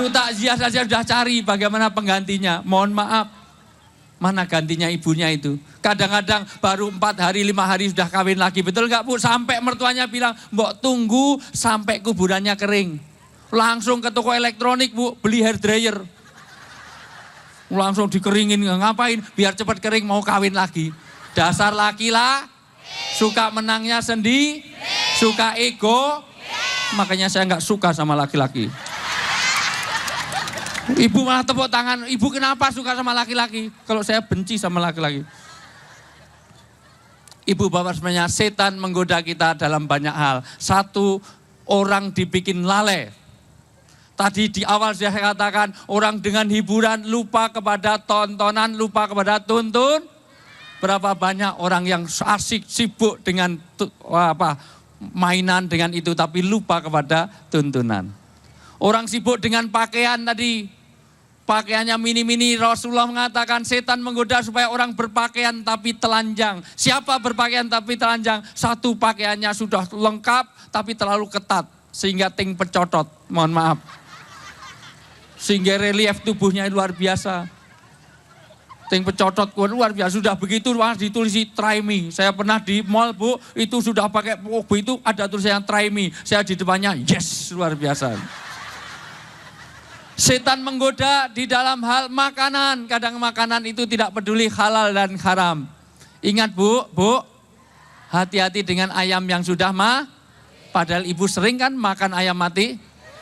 Baru takziah saja sudah cari bagaimana penggantinya. Mohon maaf, mana gantinya ibunya itu? Kadang-kadang baru 4 hari, 5 hari sudah kawin lagi. Betul nggak Bu? Sampai mertuanya bilang, mbok tunggu sampai kuburannya kering. Langsung ke toko elektronik Bu, beli hair dryer. Langsung dikeringin, ngapain? Biar cepat kering mau kawin lagi. Dasar laki lah, suka menangnya sendiri, suka ego. Makanya saya nggak suka sama laki-laki. Ibu malah tepuk tangan, ibu kenapa suka sama laki-laki? Kalau saya benci sama laki-laki. Ibu bapak sebenarnya setan menggoda kita dalam banyak hal. Satu, orang dibikin lalai. Tadi di awal saya katakan, orang dengan hiburan lupa kepada tontonan, lupa kepada tuntun. Berapa banyak orang yang asik, sibuk dengan mainan dengan itu, tapi lupa kepada tuntunan. Orang sibuk dengan pakaian tadi, pakaiannya mini-mini. Rasulullah mengatakan setan menggoda supaya orang berpakaian tapi telanjang. Siapa berpakaian tapi telanjang? Satu, pakaiannya sudah lengkap tapi terlalu ketat sehingga ting pecotot, mohon maaf. Sehingga relief tubuhnya luar biasa. Ting pecotot luar biasa, sudah begitu ditulisi try me. Saya pernah di mall Bu, itu sudah pakai itu ada tulisan try me. Saya di depannya yes, luar biasa. Setan menggoda di dalam hal makanan. Kadang makanan itu tidak peduli halal dan haram. Ingat Bu, hati-hati dengan ayam yang sudah padahal ibu sering kan makan ayam mati.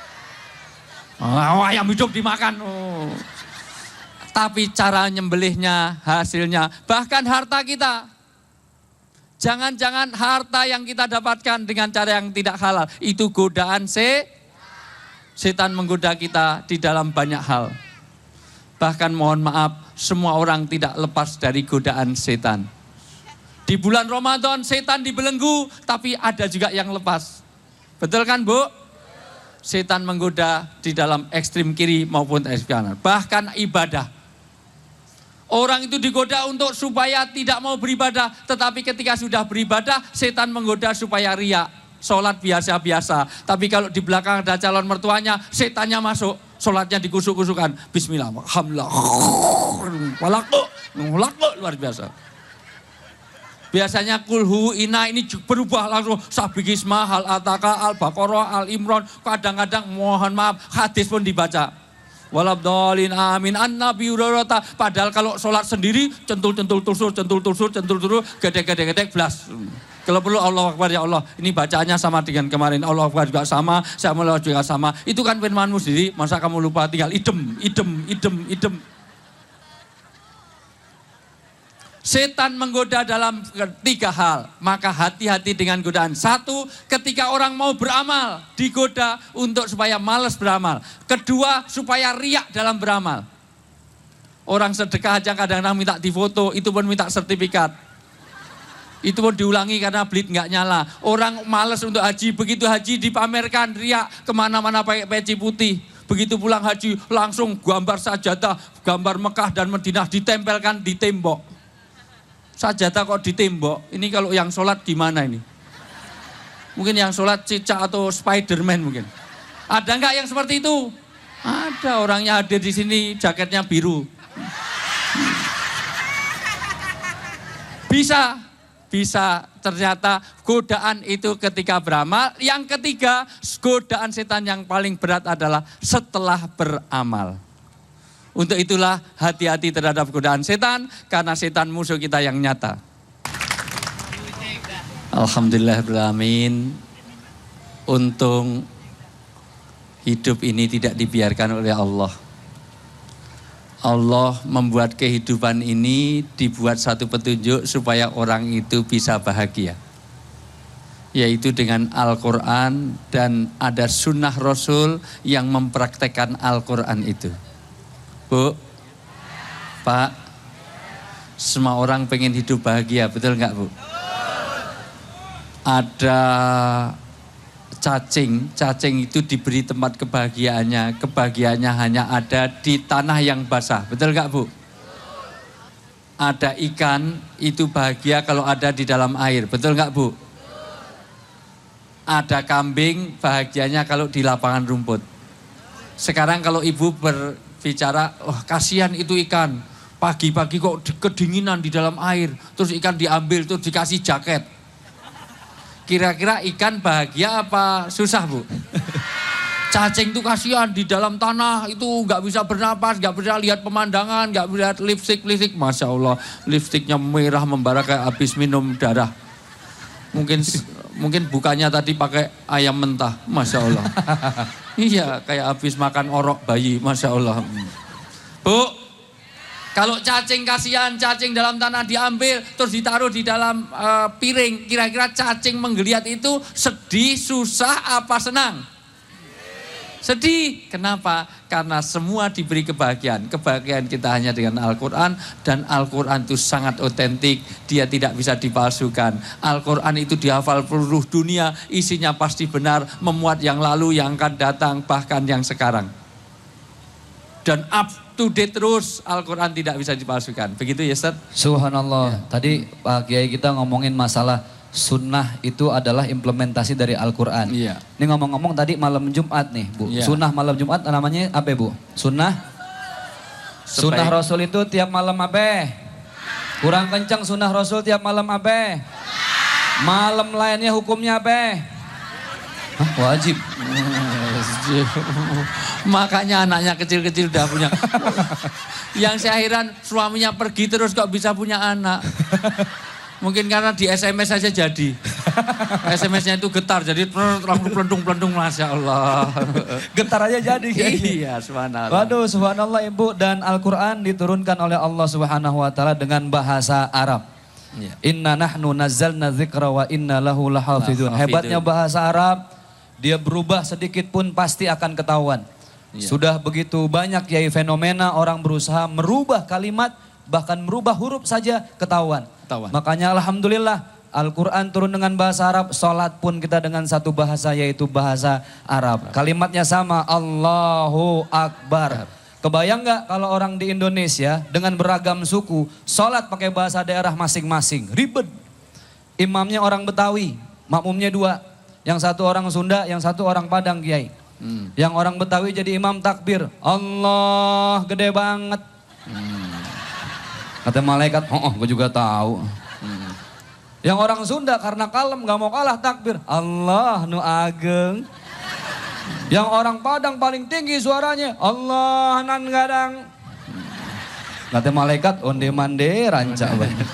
Oh, ayam hidup dimakan. Oh. Tapi cara nyembelihnya, hasilnya, bahkan harta kita. Jangan-jangan harta yang kita dapatkan dengan cara yang tidak halal. Itu godaan setan menggoda kita di dalam banyak hal. Bahkan mohon maaf, semua orang tidak lepas dari godaan setan. Di bulan Ramadan setan dibelenggu, tapi ada juga yang lepas. Betul kan Bu? Setan menggoda di dalam ekstrim kiri maupun ekstrim kanan. Bahkan ibadah. Orang itu digoda untuk supaya tidak mau beribadah. Tetapi ketika sudah beribadah, setan menggoda supaya riak. Sholat biasa-biasa. Tapi kalau di belakang ada calon mertuanya, setannya masuk. Sholatnya dikusuk-kusukan. Bismillah. Alhamdulillah. Luar biasa. Biasanya kulhu ina ini berubah langsung. Sabikisma, Al-Ataka, Al-Baqarah, Al-Imran. Kadang-kadang mohon maaf, hadis pun dibaca. Walabdolin amin an-nabi urarata. Padahal kalau sholat sendiri centul-centul tusur, gedek-gedek blas. Kalau perlu Allah Akbar ya Allah. Ini bacaannya sama dengan kemarin. Allah Akbar juga sama, saya mulai juga sama. Itu kan firmanmu sendiri. Masa kamu lupa tinggal idem. Setan menggoda dalam 3 hal. Maka hati-hati dengan godaan. 1, ketika orang mau beramal, digoda untuk supaya malas beramal. 2, supaya riak dalam beramal. Orang sedekah aja kadang-kadang minta difoto, itu pun minta sertifikat. Itu pun diulangi karena blit nggak nyala. Orang malas untuk haji, begitu haji dipamerkan, riak, kemana-mana pakai peci putih. Begitu pulang haji, langsung gambar sajadah, gambar Mekah dan Madinah ditempelkan di tembok. Sajadah kok di tembok, ini kalau yang sholat di mana ini? Mungkin yang sholat cicak atau Spiderman mungkin. Ada nggak yang seperti itu? Ada, orangnya hadir di sini, jaketnya biru. Bisa ternyata godaan itu ketika beramal. Yang ketiga, godaan setan yang paling berat adalah setelah beramal. Untuk itulah hati-hati terhadap godaan setan, karena setan musuh kita yang nyata. Alhamdulillahirrahmanirrahim. Untung hidup ini tidak dibiarkan oleh Allah. Allah membuat kehidupan ini dibuat satu petunjuk supaya orang itu bisa bahagia. Yaitu dengan Al-Quran, dan ada sunnah Rasul yang mempraktekkan Al-Quran itu. Bu, Pak, semua orang pengen hidup bahagia, betul nggak Bu? Ada cacing itu diberi tempat kebahagiaannya hanya ada di tanah yang basah, betul nggak Bu? Ada ikan itu bahagia kalau ada di dalam air, betul nggak Bu? Ada kambing bahagianya kalau di lapangan rumput. Sekarang kalau ibu berbicara, oh kasihan itu ikan. Pagi-pagi kok kedinginan di dalam air. Terus ikan diambil, terus dikasih jaket. Kira-kira ikan bahagia apa susah, Bu? Cacing itu kasihan di dalam tanah, itu nggak bisa bernapas, nggak bisa lihat pemandangan, nggak bisa lihat lipstick. Masya Allah, lipsticknya merah membara kayak habis minum darah. Mungkin bukannya tadi pakai ayam mentah, Masya Allah. Iya, kayak habis makan orok bayi, Masya Allah. Bu, kalau cacing kasihan, cacing dalam tanah diambil, terus ditaruh di dalam piring. Kira-kira cacing menggeliat itu sedih, susah, apa senang? Sedih. Kenapa? Karena semua diberi kebahagiaan. Kebahagiaan kita hanya dengan Al-Quran. Dan Al-Quran itu sangat otentik. Dia tidak bisa dipalsukan. Al-Quran itu dihafal seluruh dunia. Isinya pasti benar. Memuat yang lalu, yang akan datang, bahkan yang sekarang. Dan up to date terus. Al-Quran tidak bisa dipalsukan. Begitu ya Ustaz? Subhanallah. Ya. Tadi Pak Kiai kita ngomongin masalah sunnah itu adalah implementasi dari Al-Quran. Iya. Ini ngomong-ngomong tadi malam Jumat nih Bu. Iya. Sunnah malam Jumat namanya apa Bu? Sunnah? Sunnah Rasul itu tiap malam apa? Kurang kencang sunnah Rasul tiap malam apa? Malam lainnya hukumnya apa? Hah, wajib. Makanya anaknya kecil-kecil udah punya. Yang saya heran suaminya pergi terus kok bisa punya anak. Mungkin karena di SMS saja jadi. SMS-nya itu getar, jadi pelendung-pelendung, Masya Allah. Getar aja jadi. Iya, subhanallah. Waduh, subhanallah Ibu. Dan Al-Quran diturunkan oleh Allah Subhanahu Wa Taala dengan bahasa Arab. Ya. Inna nahnu nazzalna dzikra wa inna lahu lahafidun. Hebatnya bahasa Arab, dia berubah sedikit pun pasti akan ketahuan. Ya. Sudah begitu banyak yai fenomena orang berusaha merubah kalimat, bahkan merubah huruf saja ketahuan. Makanya alhamdulillah Al-Quran turun dengan bahasa Arab, sholat pun kita dengan satu bahasa yaitu bahasa Arab. Kalimatnya sama, Allahu Akbar. Kebayang nggak kalau orang di Indonesia dengan beragam suku, sholat pakai bahasa daerah masing-masing, ribet. Imamnya orang Betawi, makmumnya dua. Yang satu orang Sunda, yang satu orang Padang Kiai. Yang orang Betawi jadi imam takbir, Allah gede banget. Kata malaikat, oh gue juga tahu. Yang orang Sunda karena kalem gak mau kalah takbir, Allah nu ageng. Yang orang Padang paling tinggi suaranya, Allah nan gadang. Kata malaikat, onde mande rancak.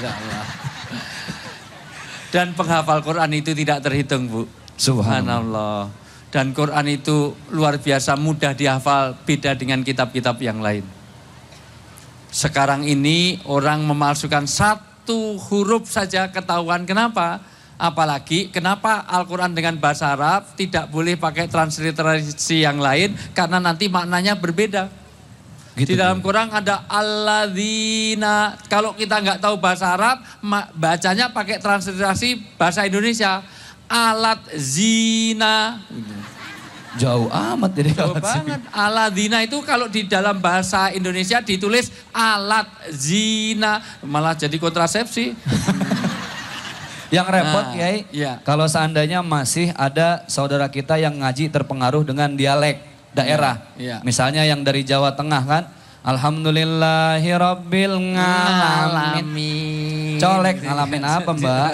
Dan penghafal Quran itu tidak terhitung, Bu. Subhanallah. Dan Quran itu luar biasa mudah dihafal, beda dengan kitab-kitab yang lain. Sekarang ini orang memalsukan satu huruf saja ketahuan. Kenapa? Apalagi kenapa Al-Quran dengan bahasa Arab tidak boleh pakai transliterasi yang lain, karena nanti maknanya berbeda. Gitu, di dalam Quran ada alladzina. Kalau kita nggak tahu bahasa Arab, bacanya pakai transliterasi bahasa Indonesia. Alat zina. Jauh amat jadi jauh banget. Alladzina itu kalau di dalam bahasa Indonesia ditulis alat zina, malah jadi kontrasepsi. Yang repot Kiai, kalau seandainya masih ada saudara kita yang ngaji terpengaruh dengan dialek daerah. Misalnya yang dari Jawa Tengah kan, Alhamdulillahirabbil ngalamin. Colek ngalamin apa Mbak?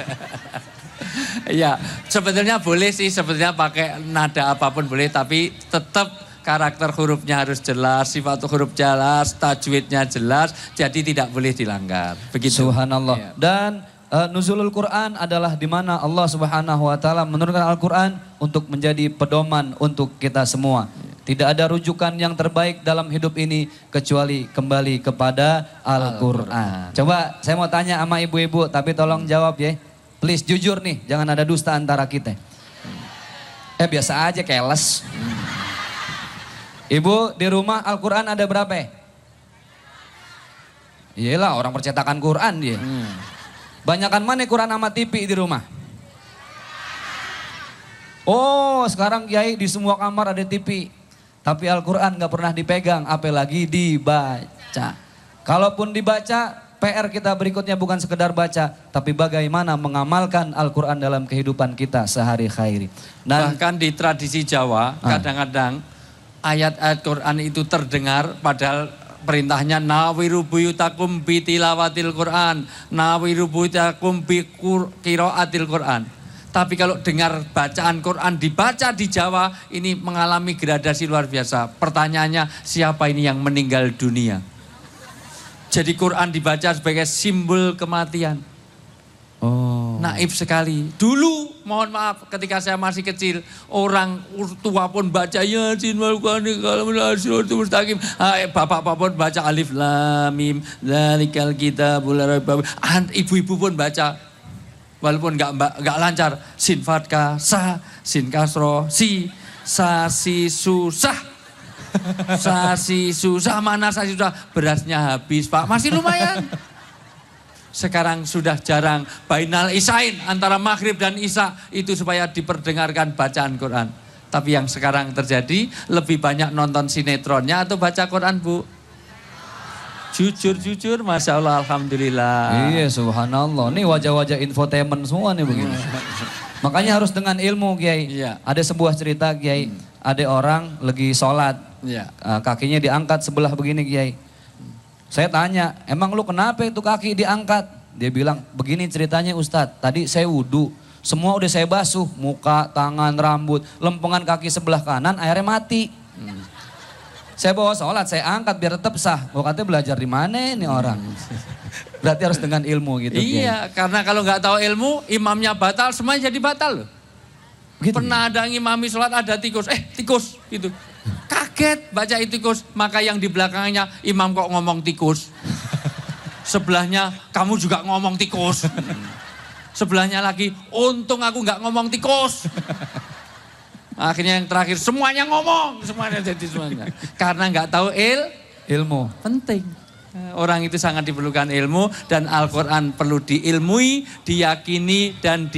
Ya, sebetulnya boleh sih, sebetulnya pakai nada apapun boleh, tapi tetap karakter hurufnya harus jelas, sifat huruf jelas, tajwidnya jelas, jadi tidak boleh dilanggar. Begitu. Subhanallah. Ya. Dan nuzulul Quran adalah di mana Allah Subhanahu Wa Taala menurunkan Al-Quran untuk menjadi pedoman untuk kita semua. Tidak ada rujukan yang terbaik dalam hidup ini kecuali kembali kepada Al-Quran. Coba saya mau tanya sama ibu-ibu, tapi tolong jawab ya. Please jujur nih, jangan ada dusta antara kita. Biasa aja keles. Ibu di rumah Al-Quran ada berapa? Iyalah orang percetakan Quran dia. Banyakan mana Quran sama TV di rumah? Oh sekarang Kiai di semua kamar ada TV. Tapi Al-Quran gak pernah dipegang, apalagi dibaca. Kalaupun dibaca, PR kita berikutnya bukan sekedar baca, tapi bagaimana mengamalkan Al-Quran dalam kehidupan kita sehari-hari. Bahkan di tradisi Jawa, kadang-kadang ayat-ayat Quran itu terdengar, padahal perintahnya nawiru buyutakum bi tilawatil Quran, nawiru buyutakum bi qiraatil Quran. Tapi kalau dengar bacaan Quran dibaca di Jawa, ini mengalami gradasi luar biasa. Pertanyaannya, siapa ini yang meninggal dunia? Jadi Quran dibaca sebagai simbol kematian. Oh. Naif sekali. Dulu, mohon maaf, ketika saya masih kecil, orang tua pun baca Yasin wal Qur'anil mustaqim. Bapak-bapak pun baca Alif Lam Mim, dzalikal kitabul la raiba fihi. Ibu-ibu pun baca. Walaupun enggak lancar, sin fathah sa, sin kasroh si, sa si susah. Sa si susah, mana sa si susah? Berasnya habis, Pak. Masih lumayan. Sekarang sudah jarang bainal isain, antara maghrib dan isya itu supaya diperdengarkan bacaan Quran. Tapi yang sekarang terjadi lebih banyak nonton sinetronnya atau baca Quran, Bu? Jujur, Masya Allah, Alhamdulillah. Iya, subhanallah. Ini wajah-wajah infotainment semua nih begini. Makanya harus dengan ilmu, Kiai. Iya. Ada sebuah cerita, Kiai. Ada orang lagi sholat, Iya. kakinya diangkat sebelah begini, Kiai. Saya tanya, emang lu kenapa itu kaki diangkat? Dia bilang, begini ceritanya Ustadz, tadi saya wudhu, semua udah saya basuh, muka, tangan, rambut, lempengan kaki sebelah kanan, airnya mati. Saya bawa sholat, saya angkat biar tetap sah. Oh, katanya belajar di mana ini orang? Berarti harus dengan ilmu gitu. Iya, karena kalau nggak tahu ilmu, imamnya batal, semuanya jadi batal loh. Gitu, Pernah ada ngimami sholat ada tikus, tikus gitu. Kaget baca itu tikus, maka yang di belakangnya imam kok ngomong tikus. Sebelahnya kamu juga ngomong tikus. Sebelahnya lagi, untung aku nggak ngomong tikus. Akhirnya yang terakhir semuanya ngomong, semuanya jadi semuanya. Karena nggak tahu ilmu. penting. Orang itu sangat diperlukan ilmu dan Al-Quran perlu diilmui, diyakini dan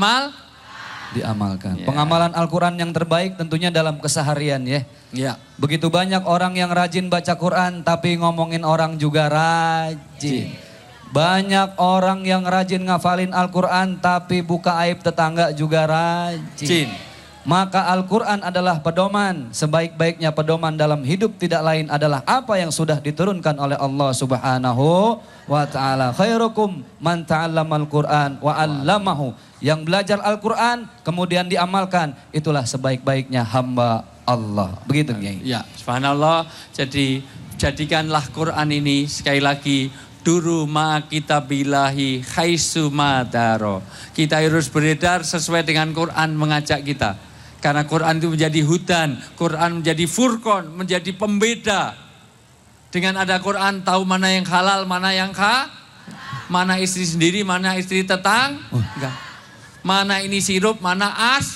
Diamalkan. Ya. Pengamalan Al-Quran yang terbaik tentunya dalam keseharian ya. Ya. Begitu banyak orang yang rajin baca Quran tapi ngomongin orang juga rajin. Banyak orang yang rajin ngafalin Al-Quran tapi buka aib tetangga juga rajin. Maka Al-Quran adalah pedoman, sebaik-baiknya pedoman dalam hidup tidak lain adalah apa yang sudah diturunkan oleh Allah Subhanahu wa ta'ala. Khairukum man ta'allamal Qur'an wa 'allamahu. Yang belajar Al-Quran kemudian diamalkan, itulah sebaik-baiknya hamba Allah. Begitu, Kiai. Ya, subhanallah. Jadi jadikanlah Quran ini sekali lagi duru ma kitabillahi khaisu madaro. Kita harus beredar sesuai dengan Quran mengajak kita. Karena Quran itu menjadi hudan, Quran menjadi furqan, menjadi pembeda. Dengan ada Quran tahu mana yang halal, mana yang mana istri sendiri, mana istri enggak. Mana ini sirup, mana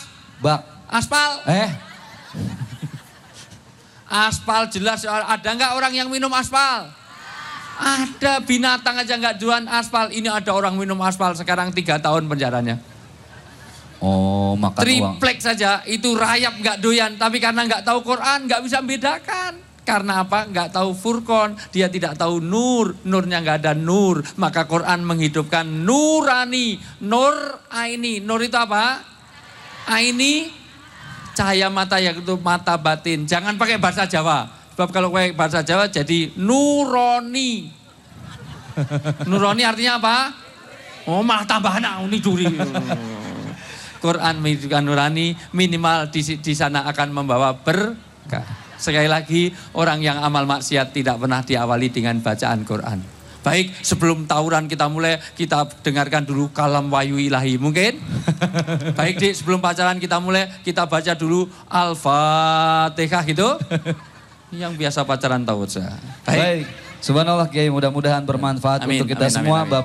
aspal. Aspal jelas, ada enggak orang yang minum aspal? Ada, binatang aja enggak jualan aspal. Ini ada orang minum aspal sekarang 3 tahun penjaranya. Oh, makan Triplek saja itu rayap nggak doyan, tapi karena nggak tahu Quran nggak bisa membedakan. Karena apa? Nggak tahu furqan, dia tidak tahu nur, nurnya nggak ada nur. Maka Quran menghidupkan nurani, nur aini. Nur itu apa? Aini, cahaya mata, yaitu mata batin. Jangan pakai bahasa Jawa, sebab kalau pakai bahasa Jawa jadi nuroni. Nuroni artinya apa? Oh, malah tambah anak, ini curi. Quran menunjukkan nurani, minimal di sana akan membawa berkah. Sekali lagi, orang yang amal maksiat tidak pernah diawali dengan bacaan Quran. Baik, sebelum tawuran kita mulai, kita dengarkan dulu kalam wahyu ilahi. Mungkin? Baik, Dik, sebelum pacaran kita mulai, kita baca dulu Al-Fatihah gitu. Yang biasa pacaran tahu saja. Baik. Subhanallah, Kiai, mudah-mudahan bermanfaat Amin, untuk kita amin, semua. amin, amin.